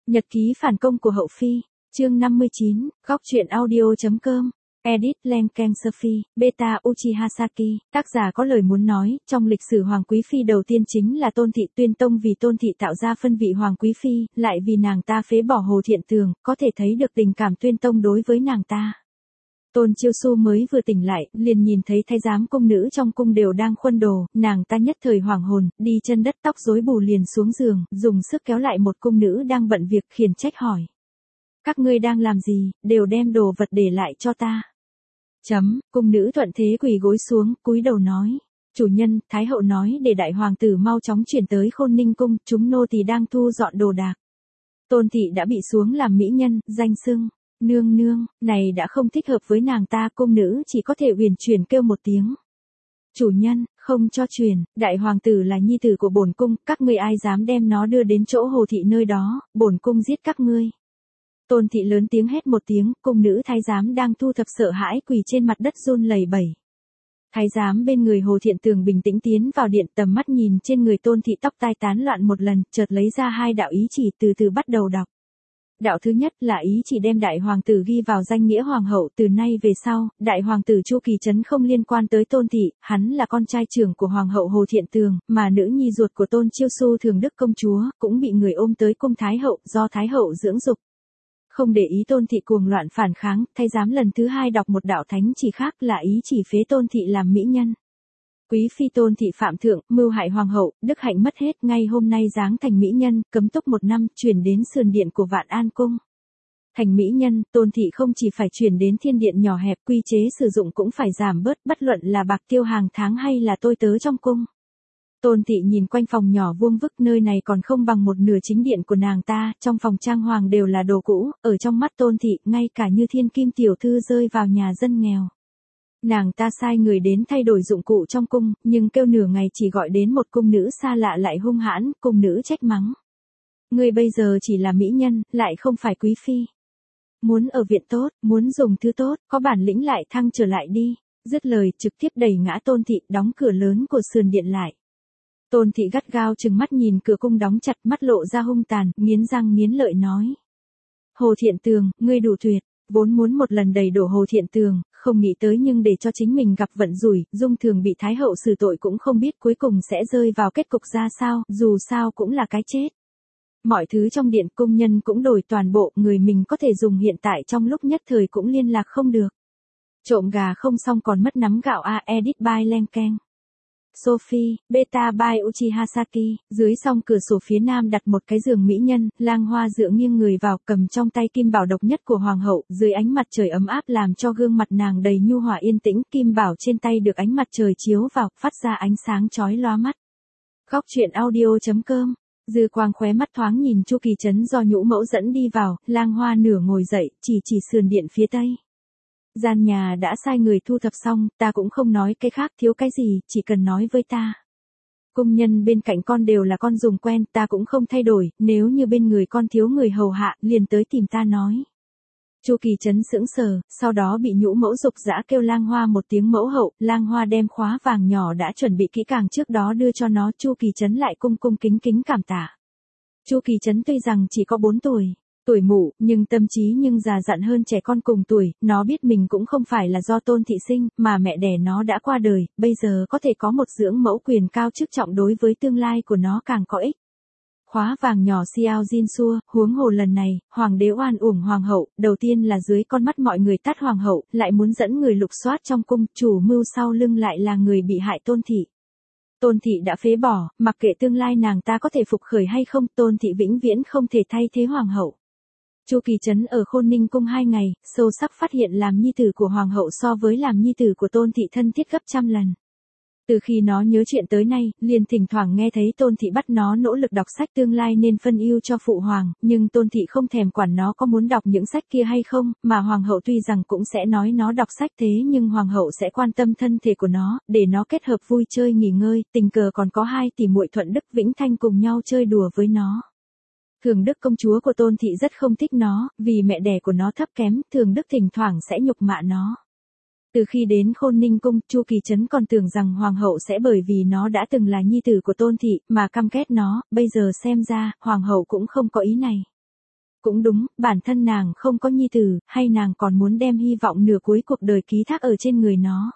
Nhật ký phản công của hậu phi, chương 59, góc truyện audio.com. Edit Lenken Sophie, Beta Uchiha Saki, tác giả có lời muốn nói, trong lịch sử Hoàng Quý Phi đầu tiên chính là Tôn Thị Tuyên Tông, vì Tôn Thị tạo ra phân vị Hoàng Quý Phi, lại vì nàng ta phế bỏ Hồ Thiện Tường, có thể thấy được tình cảm Tuyên Tông đối với nàng ta. Tôn Chiêu Su mới vừa tỉnh lại, liền nhìn thấy thái giám cung nữ trong cung đều đang khuân đồ, nàng ta nhất thời hoảng hồn, đi chân đất tóc rối bù liền xuống giường, dùng sức kéo lại một cung nữ đang bận việc, khiển trách hỏi. Các ngươi đang làm gì, đều đem đồ vật để lại cho ta. Cung nữ thuận thế quỳ gối xuống, cúi đầu nói. Chủ nhân, Thái hậu nói để đại hoàng tử mau chóng chuyển tới Khôn Ninh cung, chúng nô tỳ đang thu dọn đồ đạc. Tôn Thị đã bị xuống làm mỹ nhân, danh xưng. Nương nương, này đã không thích hợp với nàng ta, cung nữ chỉ có thể uyển chuyển kêu một tiếng. Chủ nhân, không cho truyền, đại hoàng tử là nhi tử của bổn cung, các ngươi ai dám đem nó đưa đến chỗ Hồ Thị nơi đó, bổn cung giết các ngươi. Tôn Thị lớn tiếng hét một tiếng, cung nữ thái giám đang thu thập sợ hãi quỳ trên mặt đất run lẩy bẩy. Thái giám bên người Hồ Thiện Tường bình tĩnh tiến vào điện, tầm mắt nhìn trên người Tôn Thị, tóc tai tán loạn một lần, chợt lấy ra hai đạo ý chỉ, từ từ bắt đầu đọc. Đạo thứ nhất là ý chỉ đem đại hoàng tử ghi vào danh nghĩa hoàng hậu, từ nay về sau, đại hoàng tử Chu Kỳ Trấn không liên quan tới Tôn Thị, hắn là con trai trưởng của hoàng hậu Hồ Thiện Tường, mà nữ nhi ruột của Tôn Chiêu Su Thường Đức công chúa, cũng bị người ôm tới cung Thái hậu, do Thái hậu dưỡng dục. Không để ý Tôn Thị cuồng loạn phản kháng, thái giám lần thứ hai đọc một đạo thánh chỉ khác, là ý chỉ phế Tôn Thị làm mỹ nhân. Quý phi Tôn Thị phạm thượng, mưu hại hoàng hậu, đức hạnh mất hết, ngay hôm nay giáng thành mỹ nhân, cấm túc 1 năm, chuyển đến sườn điện của Vạn An cung. Thành mỹ nhân, Tôn Thị không chỉ phải chuyển đến thiên điện nhỏ hẹp, quy chế sử dụng cũng phải giảm bớt, bất luận là bạc tiêu hàng tháng hay là tôi tớ trong cung. Tôn Thị nhìn quanh phòng nhỏ vuông vức, nơi này còn không bằng một nửa chính điện của nàng ta, trong phòng trang hoàng đều là đồ cũ, ở trong mắt Tôn Thị, ngay cả như thiên kim tiểu thư rơi vào nhà dân nghèo. Nàng ta sai người đến thay đổi dụng cụ trong cung, nhưng kêu nửa ngày chỉ gọi đến một cung nữ xa lạ lại hung hãn, cung nữ trách mắng. Ngươi bây giờ chỉ là mỹ nhân, lại không phải quý phi. Muốn ở viện tốt, muốn dùng thứ tốt, có bản lĩnh lại thăng trở lại đi. Dứt lời, trực tiếp đẩy ngã Tôn Thị, đóng cửa lớn của sườn điện lại. Tôn Thị gắt gao trừng mắt nhìn cửa cung đóng chặt, mắt lộ ra hung tàn, nghiến răng nghiến lợi nói. Hồ Thiện Tường, ngươi đủ tuyệt, vốn muốn một lần đầy đổ Hồ Thiện Tường, không nghĩ tới nhưng để cho chính mình gặp vận rủi, Dung Thường bị Thái hậu xử tội cũng không biết cuối cùng sẽ rơi vào kết cục ra sao, dù sao cũng là cái chết. Mọi thứ trong điện cung nhân cũng đổi toàn bộ, người mình có thể dùng hiện tại trong lúc nhất thời cũng liên lạc không được. Trộm gà không xong còn mất nắm gạo a. Edit by Lenken Sophie, Beta by Uchiha Saki, dưới song cửa sổ phía nam đặt một cái giường mỹ nhân, Lang Hoa dựa nghiêng người vào, cầm trong tay kim bảo độc nhất của hoàng hậu, dưới ánh mặt trời ấm áp làm cho gương mặt nàng đầy nhu hòa yên tĩnh, kim bảo trên tay được ánh mặt trời chiếu vào, phát ra ánh sáng chói lóa mắt. Góc truyện audio.com. Dư quang khóe mắt thoáng nhìn Chu Kỳ Trấn do nhũ mẫu dẫn đi vào, Lang Hoa nửa ngồi dậy, chỉ sườn điện phía tây. Gian nhà đã sai người thu thập xong, ta cũng không nói cái khác, thiếu cái gì, chỉ cần nói với ta. Cung nhân bên cạnh con đều là con dùng quen, ta cũng không thay đổi, nếu như bên người con thiếu người hầu hạ, liền tới tìm ta nói. Chu Kỳ Trấn sững sờ, sau đó bị nhũ mẫu dục dã kêu Lang Hoa một tiếng mẫu hậu, Lang Hoa đem khóa vàng nhỏ đã chuẩn bị kỹ càng trước đó đưa cho nó, Chu Kỳ Trấn lại cung kính cảm tạ. Chu Kỳ Trấn tuy rằng chỉ có 4 tuổi mụ, nhưng tâm trí nhưng già dặn hơn trẻ con cùng tuổi, nó biết mình cũng không phải là do Tôn Thị sinh, mà mẹ đẻ nó đã qua đời, bây giờ có thể có một dưỡng mẫu quyền cao chức trọng đối với tương lai của nó càng có ích. Khóa vàng nhỏ Xiao Jin xua, huống hồ lần này, hoàng đế oan uổng hoàng hậu, đầu tiên là dưới con mắt mọi người tát hoàng hậu, lại muốn dẫn người lục soát trong cung, chủ mưu sau lưng lại là người bị hại Tôn Thị. Tôn Thị đã phế bỏ, mặc kệ tương lai nàng ta có thể phục khởi hay không, Tôn Thị vĩnh viễn không thể thay thế hoàng hậu. Chu Kỳ Trấn ở Khôn Ninh cung 2 ngày, sâu sắc phát hiện làm nhi tử của hoàng hậu so với làm nhi tử của Tôn Thị thân thiết gấp trăm lần. Từ khi nó nhớ chuyện tới nay, liền thỉnh thoảng nghe thấy Tôn Thị bắt nó nỗ lực đọc sách tương lai nên phân ưu cho phụ hoàng, nhưng Tôn Thị không thèm quản nó có muốn đọc những sách kia hay không, mà hoàng hậu tuy rằng cũng sẽ nói nó đọc sách thế nhưng hoàng hậu sẽ quan tâm thân thể của nó, để nó kết hợp vui chơi nghỉ ngơi, tình cờ còn có 2 tỷ muội Thuận Đức Vĩnh Thanh cùng nhau chơi đùa với nó. Thường Đức công chúa của Tôn Thị rất không thích nó, vì mẹ đẻ của nó thấp kém, Thường Đức thỉnh thoảng sẽ nhục mạ nó. Từ khi đến Khôn Ninh cung, Chu Kỳ Trấn còn tưởng rằng hoàng hậu sẽ bởi vì nó đã từng là nhi tử của Tôn Thị mà căm ghét nó, bây giờ xem ra, hoàng hậu cũng không có ý này. Cũng đúng, bản thân nàng không có nhi tử, hay nàng còn muốn đem hy vọng nửa cuối cuộc đời ký thác ở trên người nó.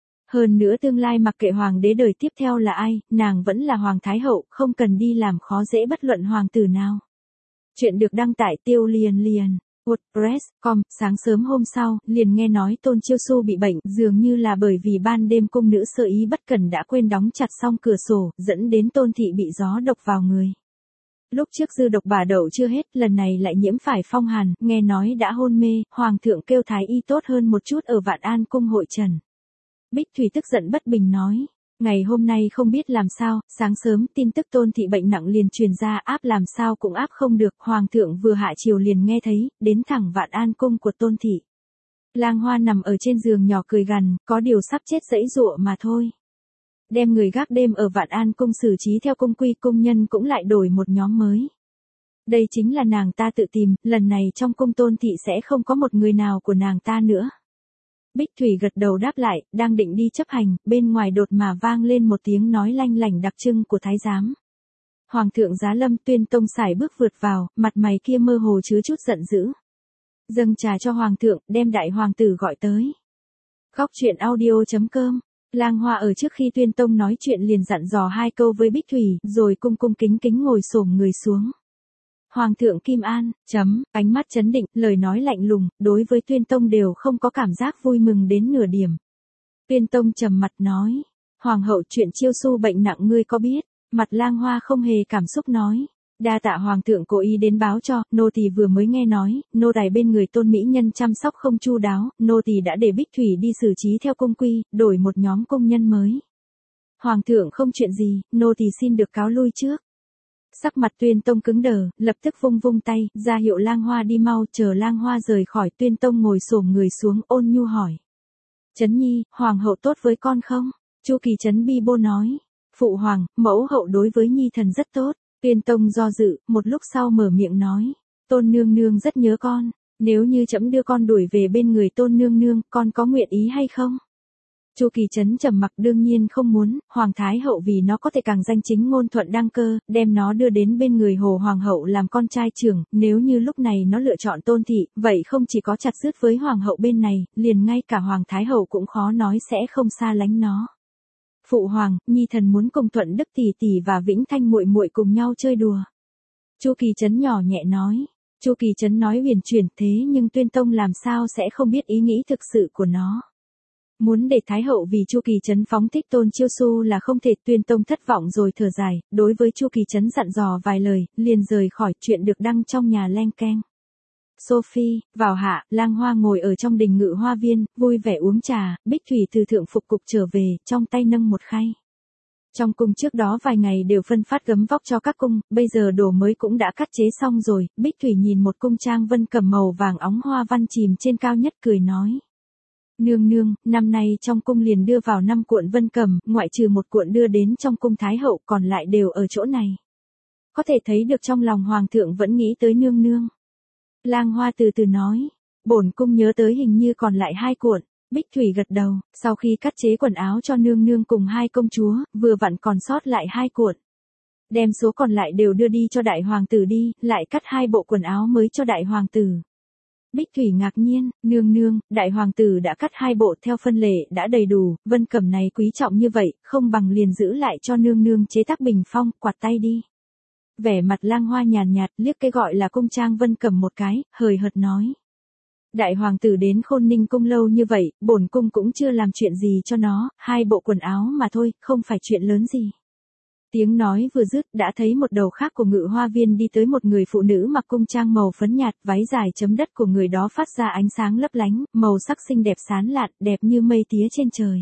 Hơn nữa tương lai mặc kệ hoàng đế đời tiếp theo là ai, nàng vẫn là hoàng thái hậu, không cần đi làm khó dễ bất luận hoàng tử nào. Chuyện được đăng tải Tiêu liền. WordPress.com, sáng sớm hôm sau, liền nghe nói Tôn Chiêu Su bị bệnh, dường như là bởi vì ban đêm cung nữ sơ ý bất cẩn đã quên đóng chặt xong cửa sổ, dẫn đến Tôn thị bị gió độc vào người. Lúc trước dư độc bà đậu chưa hết, lần này lại nhiễm phải phong hàn, nghe nói đã hôn mê, hoàng thượng kêu thái y tốt hơn một chút ở Vạn An cung hội trần. Bích Thủy tức giận bất bình nói. Ngày hôm nay không biết làm sao, sáng sớm tin tức Tôn thị bệnh nặng liền truyền ra, áp làm sao cũng áp không được, hoàng thượng vừa hạ chiều liền nghe thấy, đến thẳng Vạn An cung của Tôn thị. Lang Hoa nằm ở trên giường nhỏ cười gằn, có điều sắp chết giãy giụa mà thôi. Đem người gác đêm ở Vạn An cung xử trí theo cung quy, cung nhân cũng lại đổi một nhóm mới. Đây chính là nàng ta tự tìm, lần này trong cung Tôn thị sẽ không có một người nào của nàng ta nữa. Bích Thủy gật đầu đáp lại, đang định đi chấp hành, bên ngoài đột mà vang lên một tiếng nói lanh lảnh đặc trưng của thái giám. Hoàng thượng giá lâm, Tuyên Tông sải bước vượt vào, mặt mày kia mơ hồ chứa chút giận dữ. Dâng trà cho hoàng thượng, đem đại hoàng tử gọi tới. Góc truyện audio.com. Lang Hoa ở trước khi Tuyên Tông nói chuyện liền dặn dò hai câu với Bích Thủy, rồi cung cung kính kính ngồi xổm người xuống. Hoàng thượng Kim An, ánh mắt chấn định, lời nói lạnh lùng, đối với Tuyên Tông đều không có cảm giác vui mừng đến nửa điểm. Tuyên Tông trầm mặt nói, Hoàng hậu chuyện Chiêu Su bệnh nặng ngươi có biết, mặt Lang Hoa không hề cảm xúc nói. Đa tạ Hoàng thượng cố ý đến báo cho, nô tỳ vừa mới nghe nói, nô tài bên người Tôn mỹ nhân chăm sóc không chu đáo, nô tỳ đã để Bích Thủy đi xử trí theo cung quy, đổi một nhóm công nhân mới. Hoàng thượng không chuyện gì, nô tỳ xin được cáo lui trước. Sắc mặt Tuyên Tông cứng đờ, lập tức vung vung tay, ra hiệu Lang Hoa đi mau, chờ Lang Hoa rời khỏi, Tuyên Tông ngồi xổm người xuống, ôn nhu hỏi. Chấn Nhi, hoàng hậu tốt với con không? Chu Kỳ Chấn bi bô nói. Phụ hoàng, mẫu hậu đối với Nhi thần rất tốt. Tuyên Tông do dự, một lúc sau mở miệng nói. Tôn nương nương rất nhớ con, nếu như trẫm đưa con đuổi về bên người Tôn nương nương, con có nguyện ý hay không? Chu Kỳ Chấn trầm mặc, đương nhiên không muốn, Hoàng Thái hậu vì nó có thể càng danh chính ngôn thuận đăng cơ, đem nó đưa đến bên người Hồ Hoàng hậu làm con trai trưởng, nếu như lúc này nó lựa chọn Tôn thị, vậy không chỉ có chặt dứt với Hoàng hậu bên này, liền ngay cả Hoàng Thái hậu cũng khó nói sẽ không xa lánh nó. Phụ hoàng, Nhi thần muốn cùng Thuận Đức tỷ tỷ và Vĩnh Thanh muội muội cùng nhau chơi đùa. Chu Kỳ Chấn nhỏ nhẹ nói. Chu Kỳ Chấn nói huyền chuyển, thế nhưng Tuyên Tông làm sao sẽ không biết ý nghĩ thực sự của nó. Muốn để Thái hậu vì Chu Kỳ Chấn phóng thích Tôn Chiêu Su là không thể. Tuyên Tông thất vọng rồi thở dài, đối với Chu Kỳ Chấn dặn dò vài lời, liền rời khỏi. Chuyện được đăng trong nhà Len Keng. Sophie, vào hạ, Lang Hoa ngồi ở trong đình ngự hoa viên, vui vẻ uống trà, Bích Thủy từ thượng phục cục trở về, trong tay nâng một khay. Trong cung trước đó vài ngày đều phân phát gấm vóc cho các cung, bây giờ đồ mới cũng đã cắt chế xong rồi, Bích Thủy nhìn một cung trang vân cầm màu vàng óng hoa văn chìm trên cao nhất cười nói. Nương nương, năm nay trong cung liền đưa vào 5 cuộn vân cầm, ngoại trừ một cuộn đưa đến trong cung Thái hậu, còn lại đều ở chỗ này. Có thể thấy được trong lòng hoàng thượng vẫn nghĩ tới nương nương. Lang Hoa từ từ nói, bổn cung nhớ tới hình như còn lại 2 cuộn. Bích Thủy gật đầu, sau khi cắt chế quần áo cho nương nương cùng 2 công chúa, vừa vặn còn sót lại 2 cuộn. Đem số còn lại đều đưa đi cho đại hoàng tử đi, lại cắt 2 bộ quần áo mới cho đại hoàng tử. Bích Thủy ngạc nhiên, nương nương, đại hoàng tử đã cắt 2 bộ theo phân lệ đã đầy đủ, vân cẩm này quý trọng như vậy, không bằng liền giữ lại cho nương nương chế tác bình phong, quạt tay đi. Vẻ mặt Lang Hoa nhàn nhạt, liếc cái gọi là cung trang vân cẩm một cái, hời hợt nói. Đại hoàng tử đến Khôn Ninh cung lâu như vậy, bổn cung cũng chưa làm chuyện gì cho nó, 2 bộ quần áo mà thôi, không phải chuyện lớn gì. Tiếng nói vừa dứt, đã thấy một đầu khác của ngự hoa viên đi tới một người phụ nữ mặc cung trang màu phấn nhạt, váy dài chấm đất của người đó phát ra ánh sáng lấp lánh, màu sắc xinh đẹp sán lạn, đẹp như mây tía trên trời.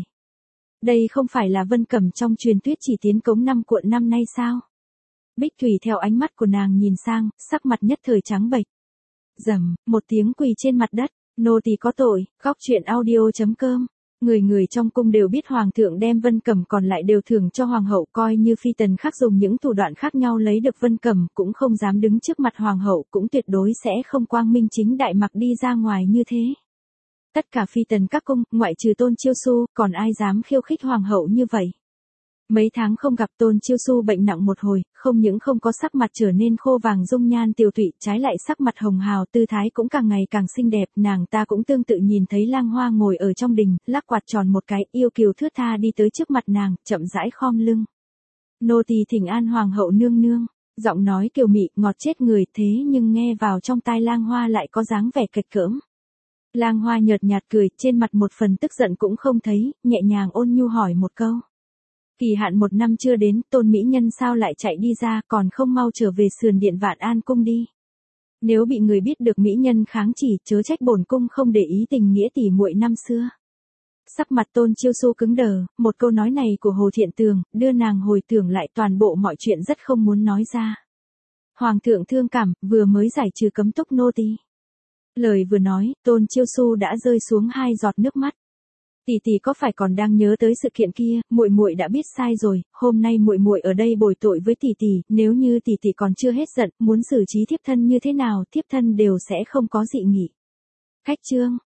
Đây không phải là vân cẩm trong truyền thuyết chỉ tiến cống 5 cuộn năm nay sao? Bích Thủy theo ánh mắt của nàng nhìn sang, sắc mặt nhất thời trắng bệch. Rầm, một tiếng quỳ trên mặt đất, nô tỳ có tội. Góc truyện audio.com. Người trong cung đều biết hoàng thượng đem vân cẩm còn lại đều thưởng cho hoàng hậu, coi như phi tần khác dùng những thủ đoạn khác nhau lấy được vân cẩm cũng không dám đứng trước mặt hoàng hậu, cũng tuyệt đối sẽ không quang minh chính đại mặc đi ra ngoài như thế. Tất cả phi tần các cung, ngoại trừ Tôn Chiêu Su, còn ai dám khiêu khích hoàng hậu như vậy? Mấy tháng không gặp Tôn Chiêu Su bệnh nặng một hồi, không những không có sắc mặt trở nên khô vàng dung nhan tiều tụy, trái lại sắc mặt hồng hào, tư thái cũng càng ngày càng xinh đẹp, nàng ta cũng tương tự nhìn thấy Lang Hoa ngồi ở trong đình, lắc quạt tròn một cái, yêu kiều thướt tha đi tới trước mặt nàng, chậm rãi khom lưng. Nô tỳ thỉnh an hoàng hậu nương nương, giọng nói kiều mị, ngọt chết người, thế nhưng nghe vào trong tai Lang Hoa lại có dáng vẻ kịch cỡm. Lang Hoa nhợt nhạt cười, trên mặt một phần tức giận cũng không thấy, nhẹ nhàng ôn nhu hỏi một câu. Kỳ hạn 1 năm chưa đến, Tôn mỹ nhân sao lại chạy đi ra, còn không mau trở về sườn điện Vạn An cung đi. Nếu bị người biết được mỹ nhân kháng chỉ, chớ trách bổn cung không để ý tình nghĩa tỉ muội năm xưa. Sắc mặt Tôn Chiêu Su cứng đờ, một câu nói này của Hồ Thiện Tường, đưa nàng hồi tưởng lại toàn bộ mọi chuyện rất không muốn nói ra. Hoàng thượng thương cảm, vừa mới giải trừ cấm túc nô tỳ. Lời vừa nói, Tôn Chiêu Su đã rơi xuống 2 giọt nước mắt. Tỷ tỷ có phải còn đang nhớ tới sự kiện kia, muội muội đã biết sai rồi, hôm nay muội muội ở đây bồi tội với tỷ tỷ, nếu như tỷ tỷ còn chưa hết giận, muốn xử trí thiếp thân như thế nào, thiếp thân đều sẽ không có dị nghị. Khách chương